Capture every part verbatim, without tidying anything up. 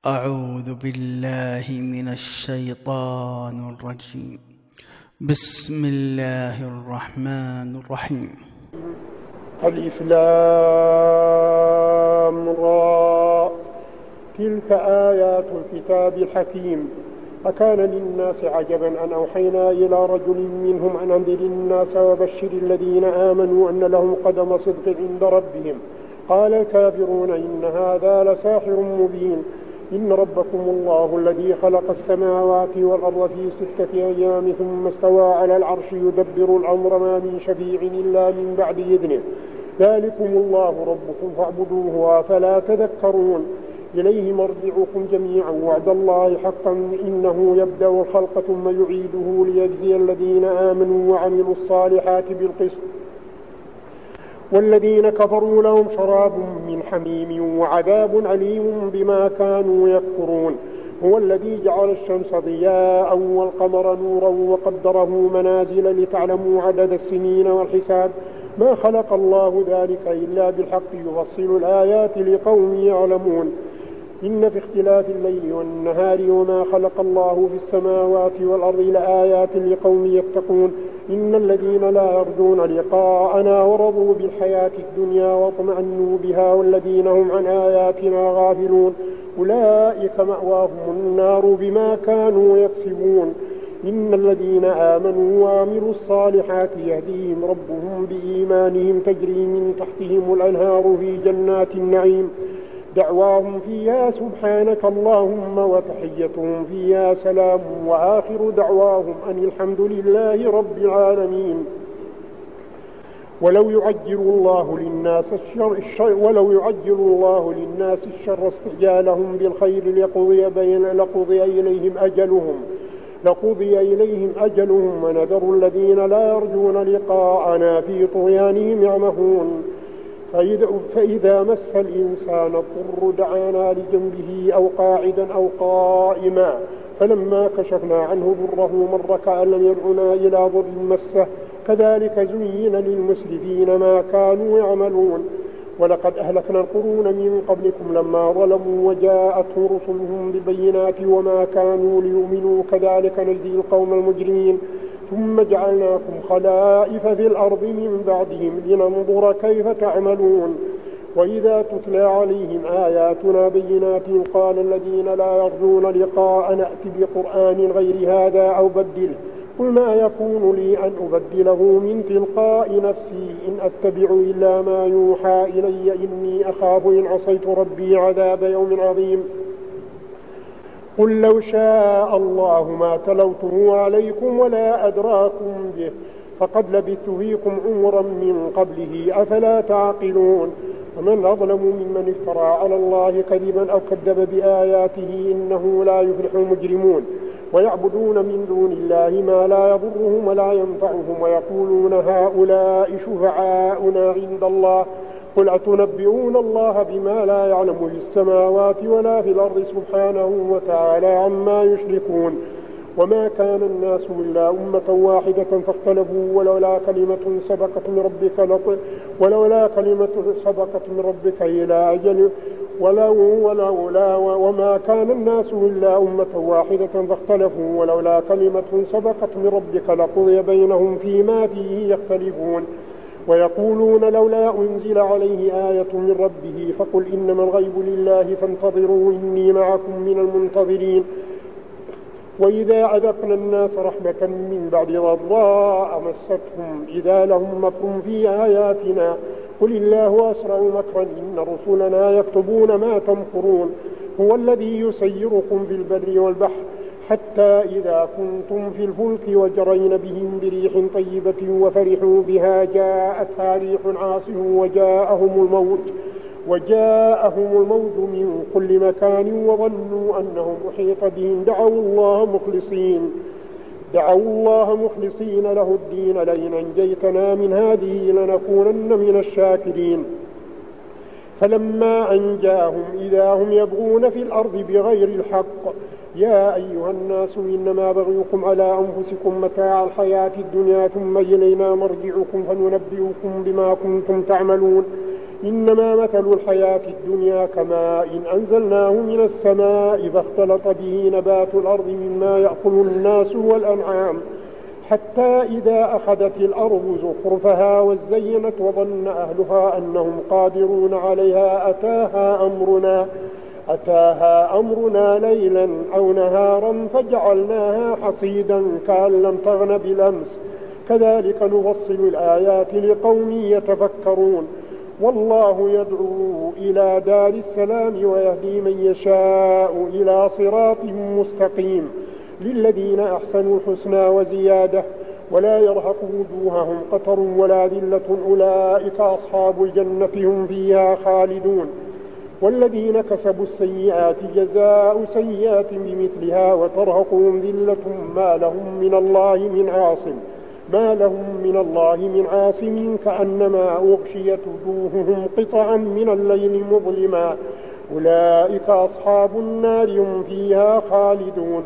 أعوذ بالله من الشيطان الرجيم. بسم الله الرحمن الرحيم. ألف لام را تلك آيات الكتاب الحكيم. أكان للناس عجبا أن أوحينا إلى رجل منهم أن أنذر الناس وبشر الذين آمنوا أن لهم قدم صدق عند ربهم. قال الكافرون إن هذا لساحر مبين. إن ربكم الله الذي خلق السماوات والأرض في ستة أيام ثم استوى على العرش يدبر الأمر ما من شفيع إلا من بعد إذنه. ذلكم الله ربكم فاعبدوه أفلا تذكرون. إليه مرجعكم جميعا وعد الله حقا إنه يبدأ الخلق ثم يعيده ليجزي الذين آمنوا وعملوا الصالحات بالقسط والذين كفروا لهم شراب من حميم وعذاب عليم بما كانوا يكفرون. هو الذي جعل الشمس ضياء والقمر نورا وقدره منازل لتعلموا عدد السنين والحساب. ما خلق الله ذلك إلا بالحق يفصل الآيات لقوم يعلمون. إن في اختلاف الليل والنهار وما خلق الله في السماوات والأرض لآيات لقوم يتقون. إن الذين لا يرجون لقاءنا ورضوا بالحياة الدنيا واطمأنوا بها والذين هم عن آياتنا غافلون أولئك مأواهم النار بما كانوا يكسبون. إن الذين آمنوا وعملوا الصالحات يهديهم ربهم بإيمانهم تجري من تحتهم الأنهار في جنات النعيم. دعواهم فيها سبحانك اللهم وتحيتهم فيها سلام وآخر دعواهم أن الحمد لله رب العالمين. ولو يعجل الله للناس الشر, الشر ولو يعجل الله للناس الشر استعجالهم بالخير لقضي بين لقضي إليهم أجلهم لقضي إليهم أجلهم ونذر الذين لا يرجون لقاءنا في طغيانهم يعمهون. فإذا مس الإنسان الضر دعانا لجنبه أو قاعدا أو قائما فلما كشفنا عنه ضره مر كأن لم يدعنا إلى ضر مسه. كذلك زين للمسرفين ما كانوا يعملون. ولقد أهلكنا القرون من قبلكم لما ظلموا وجاءتهم رسلهم بالبينات وما كانوا ليؤمنوا كذلك نجزي القوم المجرمين. ثم جعلناكم خلائف في الأرض من بعدهم لننظر كيف تعملون. وإذا تتلى عليهم آياتنا بينات قال الذين لا يرجون لقاء نأتي بقرآن غير هذا أو بدله. قل ما يكون لي أن أبدله من تلقاء نفسي إن أتبع إلا ما يوحى إلي إني أخاف إن عصيت ربي عذاب يوم عظيم. قل لو شاء الله ما تلوته عليكم ولا أدراكم به فقد لبثت فيكم عمرا من قبله أفلا تعقلون. ومن أظلم ممن افترى على الله كذبا أو كذب بآياته إنه لا يفلح المجرمون. ويعبدون من دون الله ما لا يضرهم ولا ينفعهم ويقولون هؤلاء شفعاؤنا عند الله. قل أتنبئون الله بما لا يعلم في السماوات ولا في الأرض سبحانه وتعالى عما يشركون. وما كان الناس إلا أمة واحدة فاختلفوا ولولا كلمة سبقت من ربك لط... ولولا كلمة سبقت من ربك إلى أجل ولو ولولا وما كان الناس إلا أمة واحدة فاختلفوا ولولا كلمة سبقت من ربك لقضي بينهم فيما فيه يختلفون. ويقولون لولا أنزل عليه آية من ربه فقل إنما الغيب لله فانتظروا إني معكم من المنتظرين. وإذا أذقنا الناس رحمة من بعد ضراء مستهم إذا لهم مكر في آياتنا قل الله أسرع مكرا إن رسلنا يكتبون ما تمكرون. هو الذي يسيركم في البر والبحر حتى إذا كنتم في الفلك وجرين بهم بريح طيبة وفرحوا بها جاءتها ريح عاصف وجاءهم الموت وجاءهم الموت من كل مكان وظنوا أنهم أحيط بهم دعوا الله مخلصين دعوا الله مخلصين له الدين لئن أنجيتنا من هذه لنكونن من الشاكرين. فلما أنجاهم إذا هم يبغون في الأرض بغير الحق. يا أيها الناس إنما بغيكم على أنفسكم متاع الحياة الدنيا ثم إلينا مرجعكم فننبئكم بما كنتم تعملون. إنما مثل الحياة الدنيا كماء إن أنزلناه من السماء فاختلط به نبات الأرض مما يأكل الناس والأنعام حتى إذا أخذت الأرض زخرفها وزينت وظن أهلها أنهم قادرون عليها أتاها أمرنا أتاها أمرنا ليلا أو نهارا فجعلناها حصيدا كأن لم تغن بالأمس كذلك نفصل الآيات لقوم يتفكرون والله يدعو إلى دار السلام ويهدي من يشاء إلى صراط مستقيم للذين أحسنوا الحسنى وزيادة ولا يرهق وجوههم قتر ولا ذلة أولئك أصحاب الجنة هم فيها خالدون والذين كسبوا السيئات جزاء سيئات بمثلها وترهقهم ذلة ما لهم من الله من عاصم ما لهم من الله من عاصم كأنما أغشيت وجوههم قطعا من الليل مظلما أولئك أصحاب النار هم فيها خالدون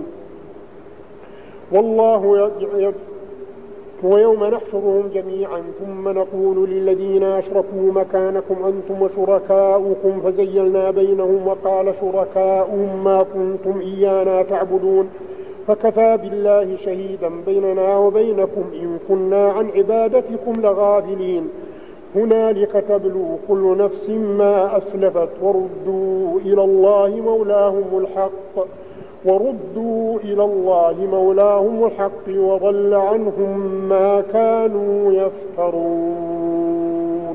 والله يدعو ويوم نحشرهم جميعا ثم نقول للذين أشركوا مكانكم أنتم وشركاؤكم فزيلنا بينهم وقال شركاؤهم ما كنتم إيانا تعبدون فكفى بالله شهيدا بيننا وبينكم إن كنا عن عبادتكم لغافلين هنالك تبلو كل نفس ما أسلفت وردوا إلى الله مولاهم الحق وردوا إلى الله مولاهم الحق وضل عنهم ما كانوا يفترون.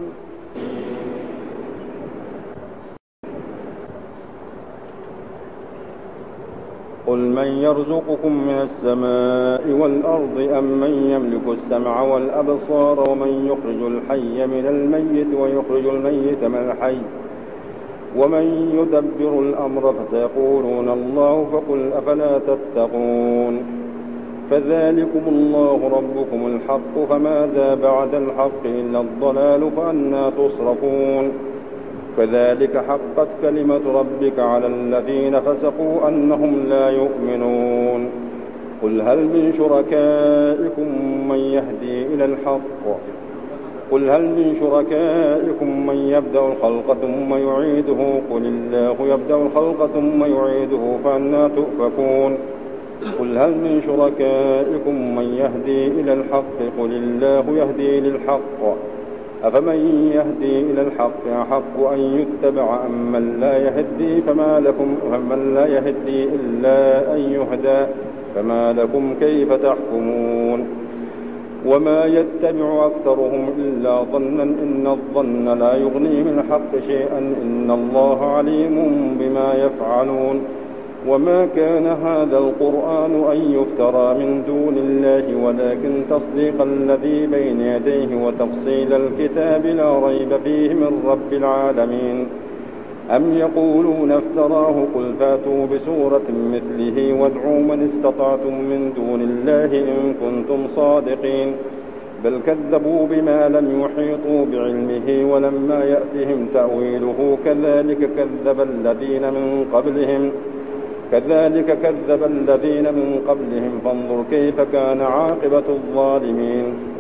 قل من يرزقكم من السماء والأرض أم من يملك السمع والأبصار ومن يخرج الحي من الميت ويخرج الميت من الحي ومن يدبر الأمر فسيقولون الله فقل أفلا تتقون فذلكم الله ربكم الحق فماذا بعد الحق إلا الضلال فأنى تصرفون كذلك حقت كلمة ربك على الذين فسقوا أنهم لا يؤمنون قل هل من شركائكم من يهدي إلى الحق قل هل من شركائكم من يبدأ الخلق ثم يعيده قل الله يبدأ الخلق ثم يعيده فأنى تؤفكون قل هل من شركائكم من يهدي إلى الحق قل الله يهدي للحق أفمن يهدي إلى الحق أحق أن يتبع أم من لا يهدي فما لكم فمن لا يهدي إلا أن يهدى فما لكم كيف تحكمون وما يتبع أكثرهم إلا ظنا إن الظن لا يغني من الحق شيئا إن الله عليم بما يفعلون وما كان هذا القرآن أن يفترى من دون الله ولكن تصديق الذي بين يديه وتفصيل الكتاب لا ريب فيه من رب العالمين أم يقولون افتراه قل فاتوا بسورة مثله وادعوا من استطعتم من دون الله إن كنتم صادقين بل كذبوا بما لم يحيطوا بعلمه ولما يأتهم تأويله كذلك كذب الذين من قبلهم كذلك كذب الذين من قبلهم فانظر كيف كان عاقبة الظالمين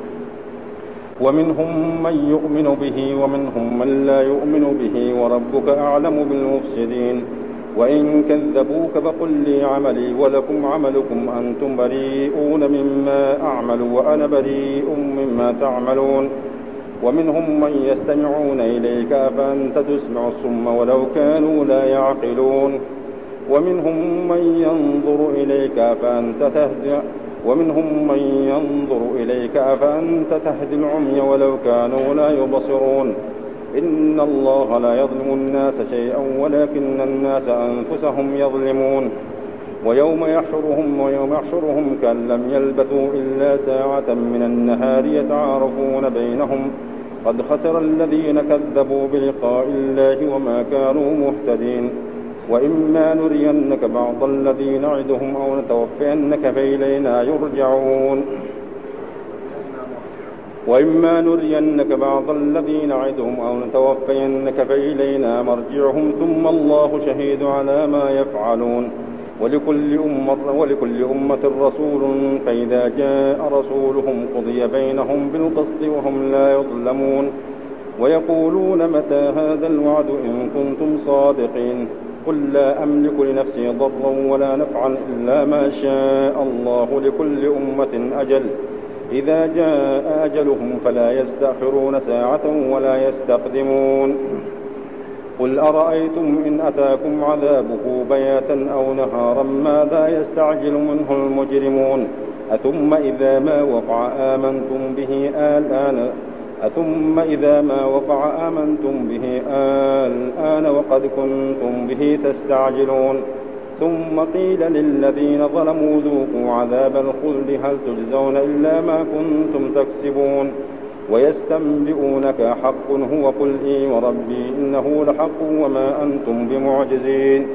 ومنهم من يؤمن به ومنهم من لا يؤمن به وربك أعلم بالمفسدين وإن كذبوك فقل لي عملي ولكم عملكم أنتم بريئون مما أعمل وأنا بريء مما تعملون ومنهم من يستمعون إليك فأنت تسمع الصم ولو كانوا لا يعقلون ومنهم من ينظر إليك فأنت تهدي ومنهم من ينظر إليك فأنت تهدي العمي ولو كانوا لا يبصرون إن الله لا يظلم الناس شيئا ولكن الناس أنفسهم يظلمون ويوم يحشرهم ويوم يحشرهم كأن لم يلبثوا إلا ساعة من النهار يتعارفون بينهم قد خسر الذين كذبوا بلقاء الله وما كانوا مهتدين وإما نرينك بعض الذين نعدهم أو نتوفينك فإلينا يرجعون وإما نرينك بعض الذين نعدهم أو نتوفينك فإلينا مرجعهم ثم الله شهيد على ما يفعلون ولكل أمة, ولكل أمة رسول فإذا جاء رسولهم قضي بينهم بالقسط وهم لا يظلمون ويقولون متى هذا الوعد إن كنتم صادقين قل لا أملك لنفسي ضرا ولا نفعا إلا ما شاء الله لكل أمة أجل إذا جاء أجلهم فلا يستأخرون ساعة ولا يستقدمون قل أرأيتم إن أتاكم عذابه بياتا أو نهارا ماذا يستعجل منه المجرمون أثم إذا ما وقع آمنتم به الآن أثم إذا ما وقع آمنتم به الآن وقد كنتم به تستعجلون ثم قيل للذين ظلموا ذوقوا عذاب الخلد هل تجزون إلا ما كنتم تكسبون ويستنبئونك حق هو قل إي وربي إنه لحق وما أنتم بمعجزين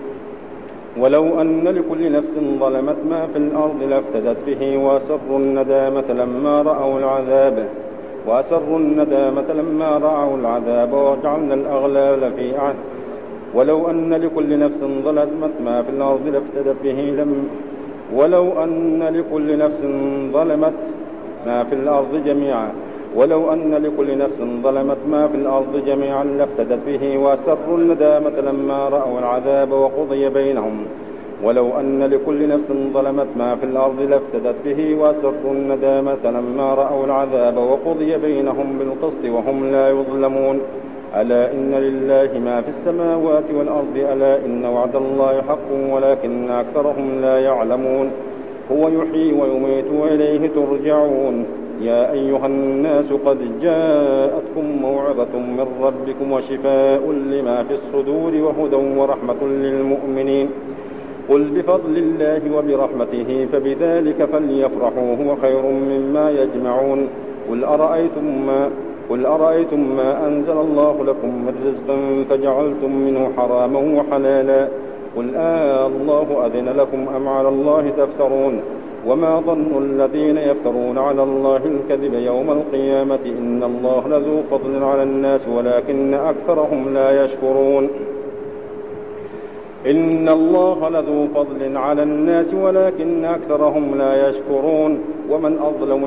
ولو أن لكل نفس ظلمت ما في الأرض لافتدت به وأسروا الندامة لما رأوا العذاب وأسروا الندامة لما رأوا العذاب وجعلنا الأغلال في أعناقهم ولو أن لكل نفس ظلمت ما في الأرض لافتدت به لم ولو أن لكل نفس ظلمت ما في الأرض جميعا ولو أن لكل نفس ظلمت ما في الأرض جميعا لافتدت به وأسروا الندامة لما رأوا العذاب وقضي بينهم ولو أن لكل نفس ظلمت ما في الأرض لافتدت به وأسروا الندامة لما رأوا العذاب وقضي بينهم بالقسط وهم لا يظلمون ألا إن لله ما في السماوات والأرض ألا إن وعد الله حق ولكن أكثرهم لا يعلمون هو يحيي ويميت وإليه ترجعون يا أيها الناس قد جاءتكم موعظة من ربكم وشفاء لما في الصدور وهدى ورحمة للمؤمنين قل بفضل الله وبرحمته فبذلك فليفرحوا هو خير مما يجمعون قل أرأيتم ما قل أرأيتم ما أنزل الله لكم من رزق فجعلتم منه حراما وحلالا قل آه الله أذن لكم أم على الله تفترون وما ظن الذين يفترون على الله الكذب يوم القيامة إن الله لذو فضل على الناس ولكن أكثرهم لا يشكرون إن الله لذو فضل على الناس ولكن أكثرهم لا يشكرون ومن أظلم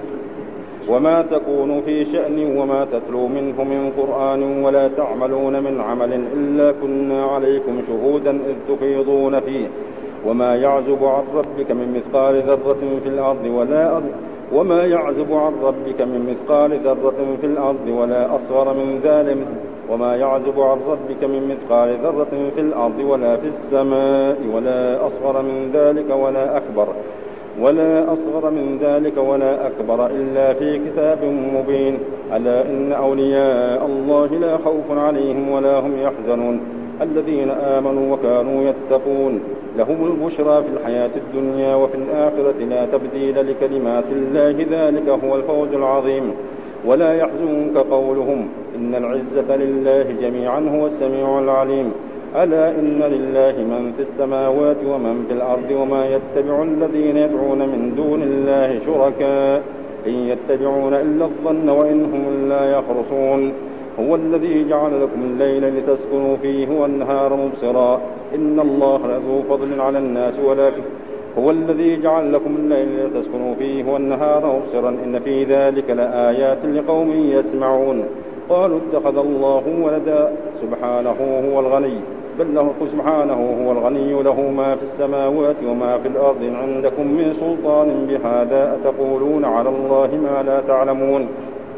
وما تكون في شأن وما تتلو منه من قرآن ولا تعملون من عمل إلا كنا عليكم شهودا إذ تفيضون فيه وما يعزب عن ربك من مثقال ذرة في الأرض ولا وما يعزب عن ربك من مثقال ذرة في الأرض ولا أصغر من ذلك وما يعزب عن ربك من مثقال ذرة في الأرض ولا في السماء ولا أصغر من ذلك ولا أكبر ولا أصغر من ذلك ولا أكبر إلا في كتاب مبين ألا إن أولياء الله لا خوف عليهم ولا هم يحزنون الذين آمنوا وكانوا يتقون لهم البشرى في الحياة الدنيا وفي الآخرة لا تبديل لكلمات الله ذلك هو الفوز العظيم ولا يحزنك قولهم إن العزة لله جميعا هو السميع العليم ألا إن لله من في السماوات ومن في الأرض وما يتبع الذين يدعون من دون الله شركاء إن يتبعون إلا الظن وإنهم لا يخرصون هو الذي جعل لكم الليل لتسكنوا فيه والنهار مبصرا إن الله لذو فضل على الناس ولكن هو الذي جعل لكم الليل لتسكنوا فيه والنهار مبصرا إن في ذلك لآيات لقوم يسمعون قالوا اتخذ الله ولدا سبحانه هو الغني بل له سبحانه هو الغني له ما في السماوات وما في الأرض عندكم من سلطان بهذا أتقولون على الله ما لا تعلمون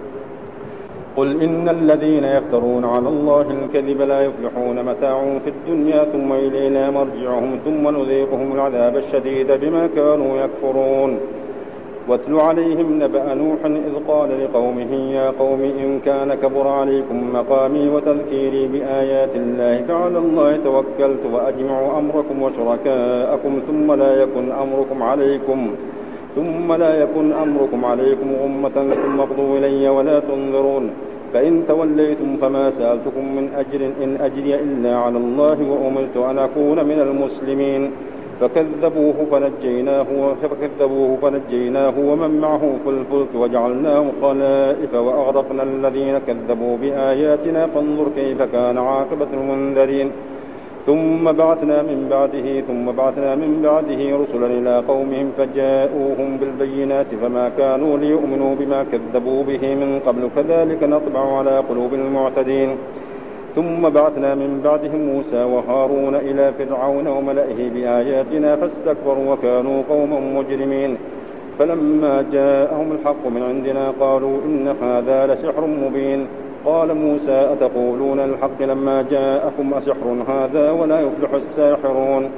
قل إن الذين يفترون على الله الكذب لا يفلحون متاع في الدنيا ثم إلينا مرجعهم ثم نذيقهم العذاب الشديد بما كانوا يكفرون واتل عليهم نبأ نوح إذ قال لقومه يا قوم إن كان كبر عليكم مقامي وتذكيري بآيات الله فعلى الله توكلت وأجمعوا أمركم وشركاءكم ثم لا يكن أمركم عليكم ثم لا يكن أمركم عليكم غمة ثم اقضوا إلي ولا تنظرون فإن توليتم فما سألتكم من أجر إن أجري إلا على الله وأمرت أن أكون من المسلمين فكذبوه فنجيناه فكذبوه فنجيناه ومن معه في الفلك وجعلناه خلائف وأغرقنا الذين كذبوا بآياتنا فانظر كيف كان عاقبة المنذرين ثم بعثنا من بعده ثم بعثنا من بعده رسلا إلى قومهم فجاءوهم بالبينات فما كانوا ليؤمنوا بما كذبوا به من قبل كذلك نطبع على قلوب المعتدين. ثم بعثنا من بعدهم موسى وهارون إلى فرعون وملئه بآياتنا فاستكبروا وكانوا قوما مجرمين. فلما جاءهم الحق من عندنا قالوا إن هذا لسحر مبين. قال موسى أتقولون الحق لما جاءكم أسحر هذا ولا يفلح الساحرون.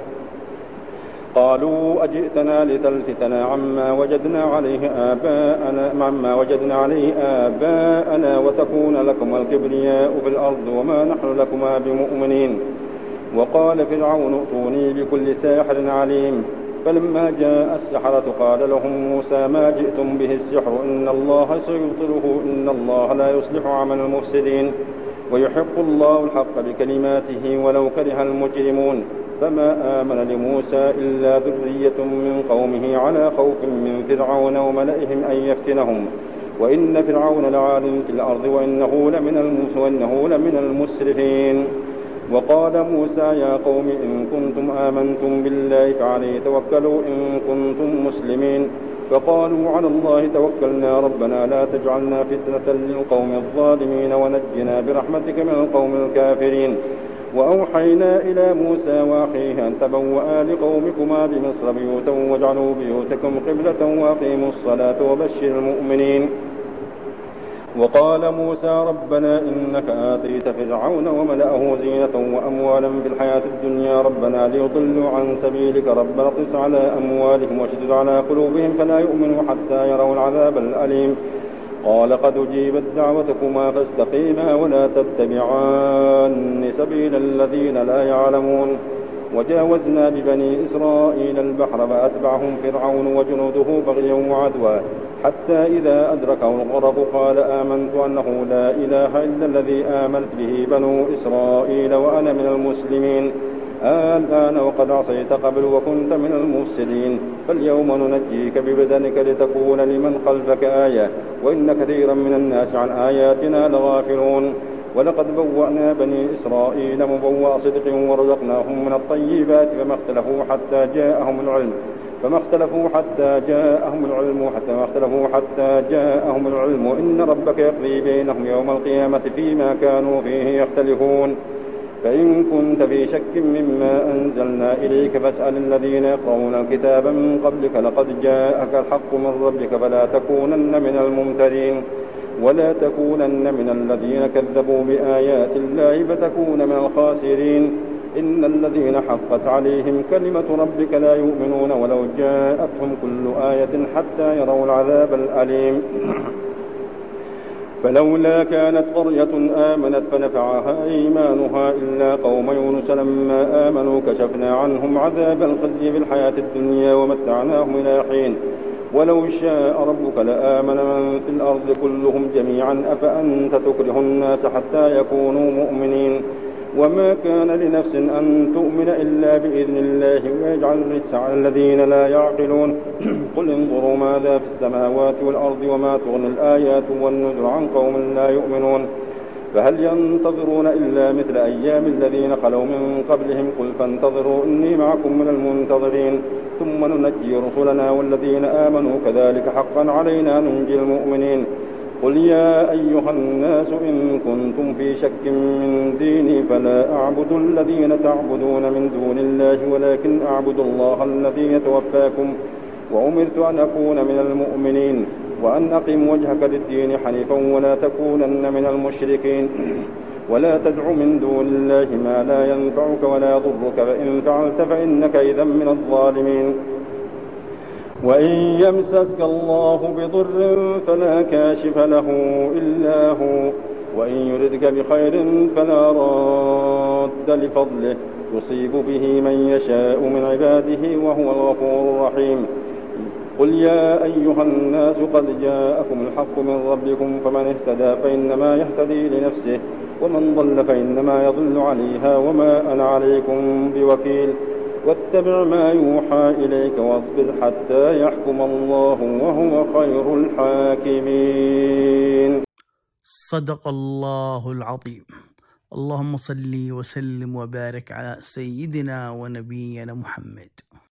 قالوا أجئتنا لتلفتنا عما وجدنا عليه آباءنا عما وجدنا عليه آباءنا وتكون لكم الكبرياء في الأرض وما نحن لكما بمؤمنين. وقال فرعون ائتوني بكل ساحر عليم. فلما جاء السحرة قال لهم موسى ما جئتم به السحر إن الله سيبطله إن الله لا يصلح عمل المفسدين ويحق الله الحق بكلماته ولو كره المجرمون. فما آمن لموسى إلا ذرية من قومه على خوف من فرعون وملئهم أن يفتنهم وإن فرعون لعال في الأرض وإنه لمن وإنه لمن المسرفين. وقال موسى يا قوم إن كنتم آمنتم بالله فعليه توكلوا إن كنتم مسلمين. فقالوا على الله توكلنا ربنا لا تجعلنا فتنة للقوم الظالمين ونجنا برحمتك من القوم الكافرين. وأوحينا إلى موسى وأخيه أن تبوأ لقومكما بمصر بيوتا واجعلوا بيوتكم قبلة وأقيموا الصلاة وبشر المؤمنين. وقال موسى ربنا إنك آتيت فرعون وملأه زينة وأموالا في الحياة الدنيا ربنا ليضلوا عن سبيلك ربنا اطمس على أموالهم واشدد على قلوبهم فلا يؤمنوا حتى يروا العذاب الأليم. قال قد أجيبت دعوتكما فاستقيما ولا تتبعان سبيل الذين لا يعلمون. وجاوزنا ببني إسرائيل البحر فأتبعهم فرعون وجنوده بغيا وعدوا حتى إذا أدركه الغرق قال آمنت أنه لا إله إلا الذي آمنت به بنو إسرائيل وأنا من المسلمين. الآن وقد عصيت قبل وكنت من المفسدين فاليوم ننجيك ببدنك لتكون لمن خلفك آية وإن كثيرا من الناس عن آياتنا لغافلون. ولقد بوأنا بني إسرائيل مبوأ صدق ورزقناهم من الطيبات فما اختلفوا حتى جاءهم العلم فما اختلفوا حتى جاءهم العلم حتى ما اختلفوا حتى جاءهم العلم إن ربك يقضي بينهم يوم القيامة فيما كانوا فيه يختلفون. فإن كنت في شك مما أنزلنا إليك فاسأل الذين يقرؤون الكتاب من قبلك لقد جاءك الحق من ربك فلا تكونن من الممترين ولا تكونن من الذين كذبوا بآيات الله فتكون من الخاسرين. إن الذين حقت عليهم كلمة ربك لا يؤمنون ولو جاءتهم كل آية حتى يروا العذاب الأليم. فلولا كانت قرية آمنت فنفعها إيمانها إلا قوم يونس لما آمنوا كشفنا عنهم عذاب الخزي في الحياة الدنيا ومتعناهم إلى حين. ولو شاء ربك لآمن من في الأرض كلهم جميعا أفأنت تكره الناس حتى يكونوا مؤمنين. وما كان لنفس أن تؤمن إلا بإذن الله ويجعل الرجس على الذين لا يعقلون. قل انظروا ماذا في السماوات والأرض وما تغني الآيات والنذر عن قوم لا يؤمنون. فهل ينتظرون إلا مثل أيام الذين خلوا من قبلهم قل فانتظروا إني معكم من المنتظرين ثم ننجي رسلنا والذين آمنوا كذلك حقا علينا ننجي المؤمنين. قل يا أيها الناس إن كنتم في شك من ديني فلا أعبد الذين تعبدون من دون الله ولكن أعبد الله الذي يتوفاكم وأمرت أن أكون من المؤمنين وأن أقم وجهك للدين حنيفا ولا تكونن من المشركين. ولا تدع من دون الله ما لا ينفعك ولا يضرك فإن فعلت فإنك إذا من الظالمين. وإن يمسسك الله بضر فلا كاشف له إلا هو وإن يردك بخير فلا راد لفضله يصيب به من يشاء من عباده وهو الغفور الرحيم. قل يا أيها الناس قد جاءكم الحق من ربكم فمن اهتدى فإنما يهتدي لنفسه ومن ضل فإنما يضل عليها وما أنا عليكم بوكيل. واتبع ما يوحى إليك واصبر حتى يحكم الله وهو خير الحاكمين. صدق الله العظيم. اللهم صل وسلم وبارك على سيدنا ونبينا محمد.